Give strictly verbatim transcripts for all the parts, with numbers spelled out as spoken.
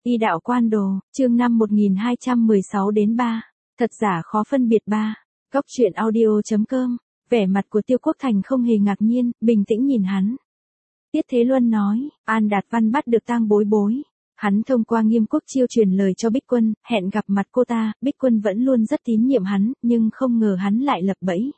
Y đạo quan đồ, chương năm một nghìn hai trăm mười sáu đến ba. Thật giả khó phân biệt ba. Góc truyện audio.com. Vẻ mặt của Tiêu Quốc Thành không hề ngạc nhiên, bình tĩnh nhìn hắn. Tiết Thế Luân nói, An Đạt Văn bắt được Tang Bối Bối. Hắn thông qua Nghiêm Quốc Chiêu truyền lời cho Bích Quân, hẹn gặp mặt cô ta, Bích Quân vẫn luôn rất tín nhiệm hắn, nhưng không ngờ hắn lại lập bẫy.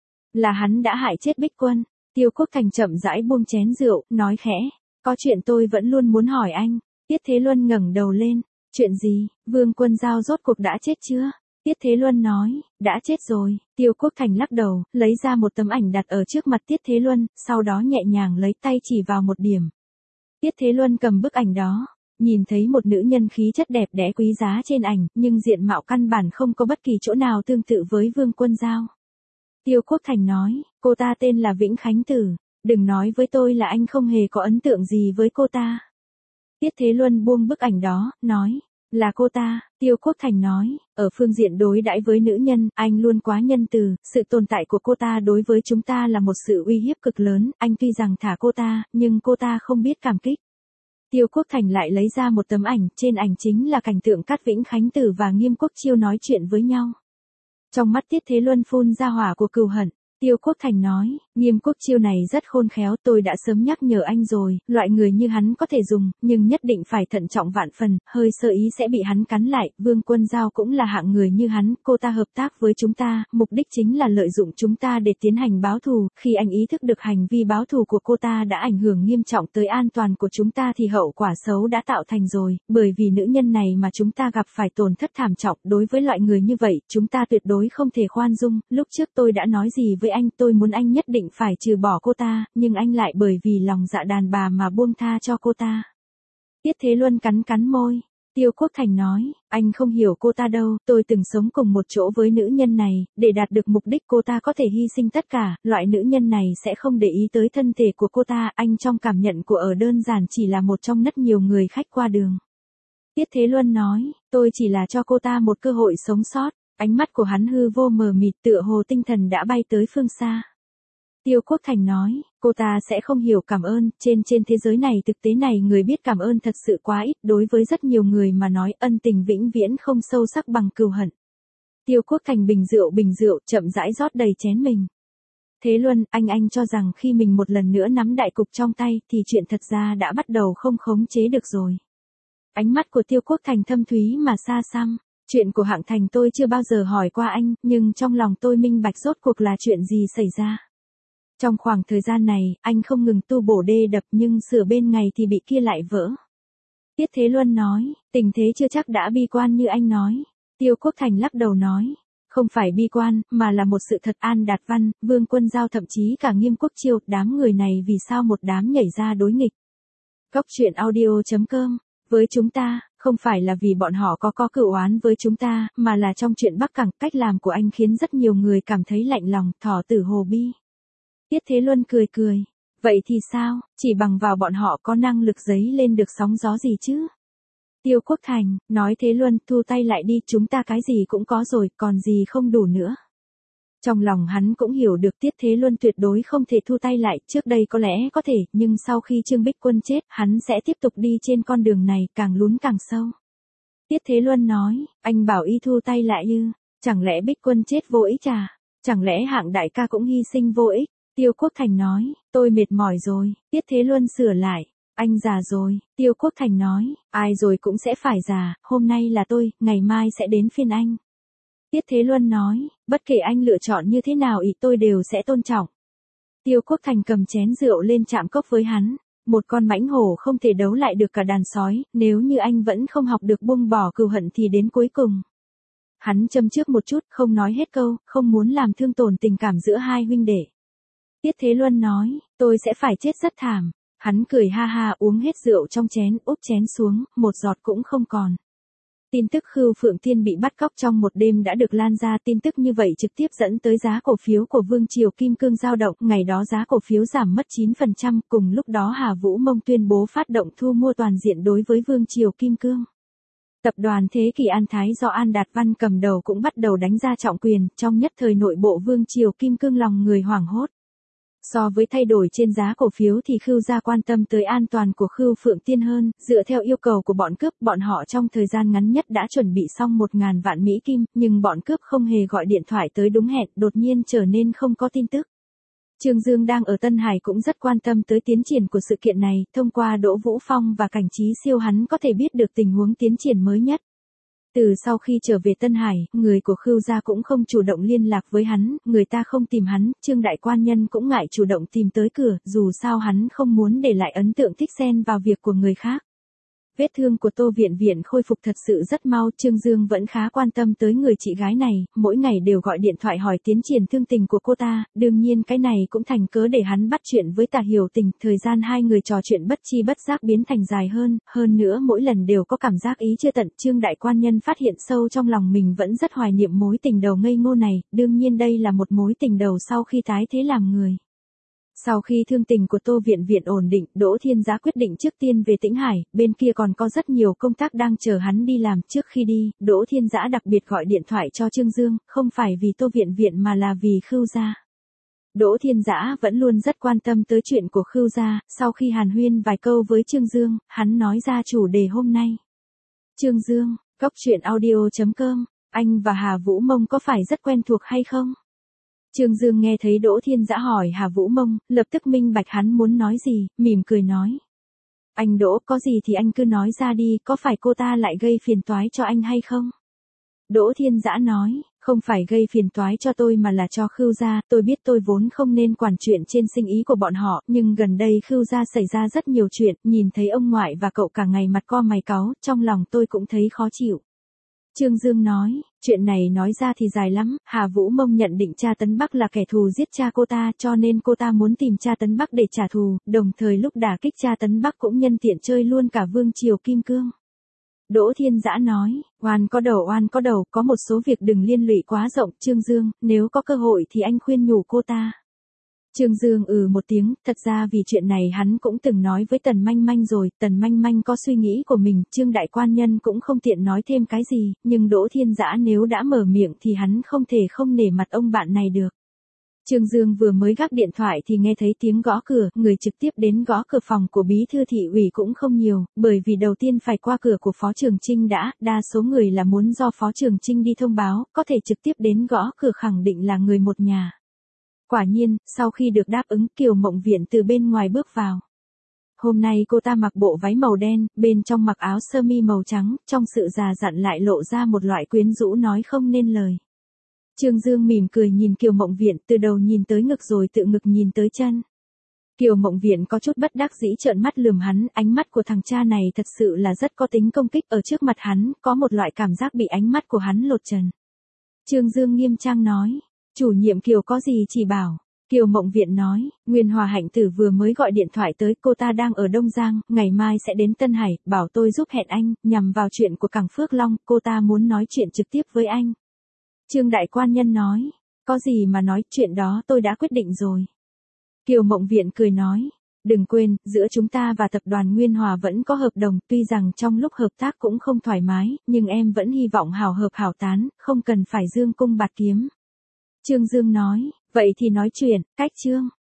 Là hắn đã hại chết Bích Quân. Tiêu Quốc Thành chậm rãi buông chén rượu, nói khẽ, có chuyện tôi vẫn luôn muốn hỏi anh. Tiết Thế Luân ngẩng đầu lên, chuyện gì, Vương Quân Giao rốt cuộc đã chết chưa? Tiết Thế Luân nói, đã chết rồi. Tiêu Quốc Thành lắc đầu, lấy ra một tấm ảnh đặt ở trước mặt Tiết Thế Luân, sau đó nhẹ nhàng lấy tay chỉ vào một điểm. Tiết Thế Luân cầm bức ảnh đó, nhìn thấy một nữ nhân khí chất đẹp đẽ quý giá trên ảnh, nhưng diện mạo căn bản không có bất kỳ chỗ nào tương tự với Vương Quân Giao. Tiêu Quốc Thành nói, cô ta tên là Vĩnh Khánh Tử, đừng nói với tôi là anh không hề có ấn tượng gì với cô ta. Tiết Thế Luân buông bức ảnh đó, nói, là cô ta. Tiêu Quốc Thành nói, ở phương diện đối đãi với nữ nhân, anh luôn quá nhân từ, sự tồn tại của cô ta đối với chúng ta là một sự uy hiếp cực lớn, anh tuy rằng thả cô ta, nhưng cô ta không biết cảm kích. Tiêu Quốc Thành lại lấy ra một tấm ảnh, trên ảnh chính là cảnh tượng Cát Vĩnh Khánh Tử và Nghiêm Quốc Chiêu nói chuyện với nhau. Trong mắt Tiết Thế Luân phun ra hỏa của cừu hận. Tiêu Quốc Thành nói, Nghiêm Quốc Chiêu này rất khôn khéo, tôi đã sớm nhắc nhở anh rồi, loại người như hắn có thể dùng, nhưng nhất định phải thận trọng vạn phần, hơi sơ ý sẽ bị hắn cắn lại. Vương Quân Giao cũng là hạng người như hắn, cô ta hợp tác với chúng ta, mục đích chính là lợi dụng chúng ta để tiến hành báo thù, khi anh ý thức được hành vi báo thù của cô ta đã ảnh hưởng nghiêm trọng tới an toàn của chúng ta thì hậu quả xấu đã tạo thành rồi, bởi vì nữ nhân này mà chúng ta gặp phải tổn thất thảm trọng, đối với loại người như vậy, chúng ta tuyệt đối không thể khoan dung. Lúc trước tôi đã nói gì với anh, tôi muốn anh nhất định phải trừ bỏ cô ta, nhưng anh lại bởi vì lòng dạ đàn bà mà buông tha cho cô ta. Tiết Thế Luân cắn cắn môi. Tiêu Quốc Thành nói, anh không hiểu cô ta đâu, tôi từng sống cùng một chỗ với nữ nhân này, để đạt được mục đích cô ta có thể hy sinh tất cả, loại nữ nhân này sẽ không để ý tới thân thể của cô ta, anh trong cảm nhận của ở đơn giản chỉ là một trong rất nhiều người khách qua đường. Tiết Thế Luân nói, tôi chỉ là cho cô ta một cơ hội sống sót. Ánh mắt của hắn hư vô mờ mịt tựa hồ tinh thần đã bay tới phương xa. Tiêu Quốc Thành nói, cô ta sẽ không hiểu cảm ơn, trên trên thế giới này thực tế này người biết cảm ơn thật sự quá ít, đối với rất nhiều người mà nói ân tình vĩnh viễn không sâu sắc bằng cừu hận. Tiêu Quốc Thành bình rượu bình rượu chậm rãi rót đầy chén mình. Thế Luân, anh anh cho rằng khi mình một lần nữa nắm đại cục trong tay thì chuyện thật ra đã bắt đầu không khống chế được rồi. Ánh mắt của Tiêu Quốc Thành thâm thúy mà xa xăm. Chuyện của Hạng Thành tôi chưa bao giờ hỏi qua anh, nhưng trong lòng tôi minh bạch rốt cuộc là chuyện gì xảy ra. Trong khoảng thời gian này, anh không ngừng tu bổ đê đập nhưng sửa bên ngày thì bị kia lại vỡ. Tiết Thế Luân nói, tình thế chưa chắc đã bi quan như anh nói. Tiêu Quốc Thành lắc đầu nói, không phải bi quan, mà là một sự thật. An Đạt Văn, Vương Quân Giao thậm chí cả Nghiêm Quốc Chiêu, đám người này vì sao một đám nhảy ra đối nghịch. Góc truyện audio.com. Với chúng ta, không phải là vì bọn họ có có cửu oán với chúng ta, mà là trong chuyện Bắc Cảng, cách làm của anh khiến rất nhiều người cảm thấy lạnh lòng, thỏ tử hồ bi. Tiết Thế Luân cười cười, vậy thì sao, chỉ bằng vào bọn họ có năng lực dấy lên được sóng gió gì chứ? Tiêu Quốc Thành, nói Thế Luân, thu tay lại đi, chúng ta cái gì cũng có rồi, còn gì không đủ nữa. Trong lòng hắn cũng hiểu được Tiết Thế Luân tuyệt đối không thể thu tay lại, trước đây có lẽ có thể, nhưng sau khi Trương Bích Quân chết, hắn sẽ tiếp tục đi trên con đường này, càng lún càng sâu. Tiết Thế Luân nói, anh bảo y thu tay lại ư, chẳng lẽ Bích Quân chết vô ích à, chẳng lẽ Hạng đại ca cũng hy sinh vô ích. Tiêu Quốc Thành nói, tôi mệt mỏi rồi. Tiết Thế Luân sửa lại, anh già rồi. Tiêu Quốc Thành nói, ai rồi cũng sẽ phải già, hôm nay là tôi, ngày mai sẽ đến phiên anh. Tiết Thế Luân nói, bất kể anh lựa chọn như thế nào ý tôi đều sẽ tôn trọng. Tiêu Quốc Thành cầm chén rượu lên chạm cốc với hắn. Một con mãnh hổ không thể đấu lại được cả đàn sói, nếu như anh vẫn không học được buông bỏ cừu hận thì đến cuối cùng. Hắn châm trước một chút, không nói hết câu, không muốn làm thương tổn tình cảm giữa hai huynh đệ. Tiết Thế Luân nói, tôi sẽ phải chết rất thảm. Hắn cười ha ha uống hết rượu trong chén, úp chén xuống, một giọt cũng không còn. Tin tức Khưu Phượng Thiên bị bắt cóc trong một đêm đã được lan ra, tin tức như vậy trực tiếp dẫn tới giá cổ phiếu của Vương Triều Kim Cương dao động, ngày đó giá cổ phiếu giảm mất chín phần trăm, cùng lúc đó Hà Vũ Mông tuyên bố phát động thu mua toàn diện đối với Vương Triều Kim Cương. Tập đoàn Thế Kỷ An Thái do An Đạt Văn cầm đầu cũng bắt đầu đánh ra trọng quyền, trong nhất thời nội bộ Vương Triều Kim Cương lòng người hoảng hốt. So với thay đổi trên giá cổ phiếu thì Khưu gia quan tâm tới an toàn của Khưu Phượng Tiên hơn, dựa theo yêu cầu của bọn cướp, bọn họ trong thời gian ngắn nhất đã chuẩn bị xong một ngàn vạn Mỹ Kim, nhưng bọn cướp không hề gọi điện thoại tới đúng hẹn, đột nhiên trở nên không có tin tức. Trương Dương đang ở Tân Hải cũng rất quan tâm tới tiến triển của sự kiện này, thông qua Đỗ Vũ Phong và Cảnh Trí Siêu hắn có thể biết được tình huống tiến triển mới nhất. Từ sau khi trở về Tân Hải, người của Khưu gia cũng không chủ động liên lạc với hắn, người ta không tìm hắn, Trương đại quan nhân cũng ngại chủ động tìm tới cửa, dù sao hắn không muốn để lại ấn tượng thích xen vào việc của người khác. Vết thương của Tô Viện Viện khôi phục thật sự rất mau, Trương Dương vẫn khá quan tâm tới người chị gái này, mỗi ngày đều gọi điện thoại hỏi tiến triển thương tình của cô ta, đương nhiên cái này cũng thành cớ để hắn bắt chuyện với Tả Hiểu Tình, thời gian hai người trò chuyện bất chi bất giác biến thành dài hơn, hơn nữa mỗi lần đều có cảm giác ý chưa tận, Trương đại quan nhân phát hiện sâu trong lòng mình vẫn rất hoài niệm mối tình đầu ngây ngô này, đương nhiên đây là một mối tình đầu sau khi tái thế làm người. Sau khi thương tình của Tô Viện Viện ổn định, Đỗ Thiên Giá quyết định trước tiên về Tĩnh Hải, bên kia còn có rất nhiều công tác đang chờ hắn đi làm. Trước khi đi, Đỗ Thiên Giá đặc biệt gọi điện thoại cho Trương Dương, không phải vì Tô Viện Viện mà là vì Khưu gia. Đỗ Thiên Giá vẫn luôn rất quan tâm tới chuyện của Khưu gia, sau khi hàn huyên vài câu với Trương Dương, hắn nói ra chủ đề hôm nay. Trương Dương, Cốc Truyện Audio chấm com, anh và Hà Vũ Mông có phải rất quen thuộc hay không? Trương Dương nghe thấy Đỗ Thiên Dã hỏi Hà Vũ Mông, lập tức minh bạch hắn muốn nói gì, mỉm cười nói. Anh Đỗ, có gì thì anh cứ nói ra đi, có phải cô ta lại gây phiền toái cho anh hay không? Đỗ Thiên Dã nói, không phải gây phiền toái cho tôi mà là cho Khưu gia, tôi biết tôi vốn không nên quản chuyện trên sinh ý của bọn họ, nhưng gần đây Khưu gia xảy ra rất nhiều chuyện, nhìn thấy ông ngoại và cậu cả ngày mặt co mày cáu, trong lòng tôi cũng thấy khó chịu. Trương Dương nói, chuyện này nói ra thì dài lắm, Hà Vũ Mông nhận định cha Tấn Bắc là kẻ thù giết cha cô ta, cho nên cô ta muốn tìm cha Tấn Bắc để trả thù, đồng thời lúc đả kích cha Tấn Bắc cũng nhân tiện chơi luôn cả Vương Triều Kim Cương. Đỗ Thiên Dã nói, oan có đầu oan có đầu, có một số việc đừng liên lụy quá rộng, Trương Dương, nếu có cơ hội thì anh khuyên nhủ cô ta. Trương Dương ừ một tiếng, thật ra vì chuyện này hắn cũng từng nói với Tần Manh Manh rồi, Tần Manh Manh có suy nghĩ của mình, Trương đại quan nhân cũng không tiện nói thêm cái gì, nhưng Đỗ Thiên Dã nếu đã mở miệng thì hắn không thể không nể mặt ông bạn này được. Trương Dương vừa mới gác điện thoại thì nghe thấy tiếng gõ cửa, người trực tiếp đến gõ cửa phòng của bí thư thị ủy cũng không nhiều, bởi vì đầu tiên phải qua cửa của Phó Trường Chinh đã, đa số người là muốn do Phó Trường Chinh đi thông báo, có thể trực tiếp đến gõ cửa khẳng định là người một nhà. Quả nhiên, sau khi được đáp ứng, Kiều Mộng Viện từ bên ngoài bước vào. Hôm nay cô ta mặc bộ váy màu đen, bên trong mặc áo sơ mi màu trắng, trong sự già dặn lại lộ ra một loại quyến rũ nói không nên lời. Trương Dương mỉm cười nhìn Kiều Mộng Viện, từ đầu nhìn tới ngực rồi tự ngực nhìn tới chân. Kiều Mộng Viện có chút bất đắc dĩ trợn mắt lườm hắn, ánh mắt của thằng cha này thật sự là rất có tính công kích, ở trước mặt hắn, có một loại cảm giác bị ánh mắt của hắn lột trần. Trương Dương nghiêm trang nói, chủ nhiệm Kiều có gì chỉ bảo. Kiều Mộng Viện nói, Nguyên Hòa Hạnh Tử vừa mới gọi điện thoại tới, cô ta đang ở Đông Giang, ngày mai sẽ đến Tân Hải, bảo tôi giúp hẹn anh, nhằm vào chuyện của Cảng Phước Long, cô ta muốn nói chuyện trực tiếp với anh. Trương đại quan nhân nói, có gì mà nói, chuyện đó tôi đã quyết định rồi. Kiều Mộng Viện cười nói, đừng quên, giữa chúng ta và tập đoàn Nguyên Hòa vẫn có hợp đồng, tuy rằng trong lúc hợp tác cũng không thoải mái, nhưng em vẫn hy vọng hảo hợp hảo tán, không cần phải dương cung bạt kiếm. Trương Dương nói, vậy thì nói chuyện, cách Trương.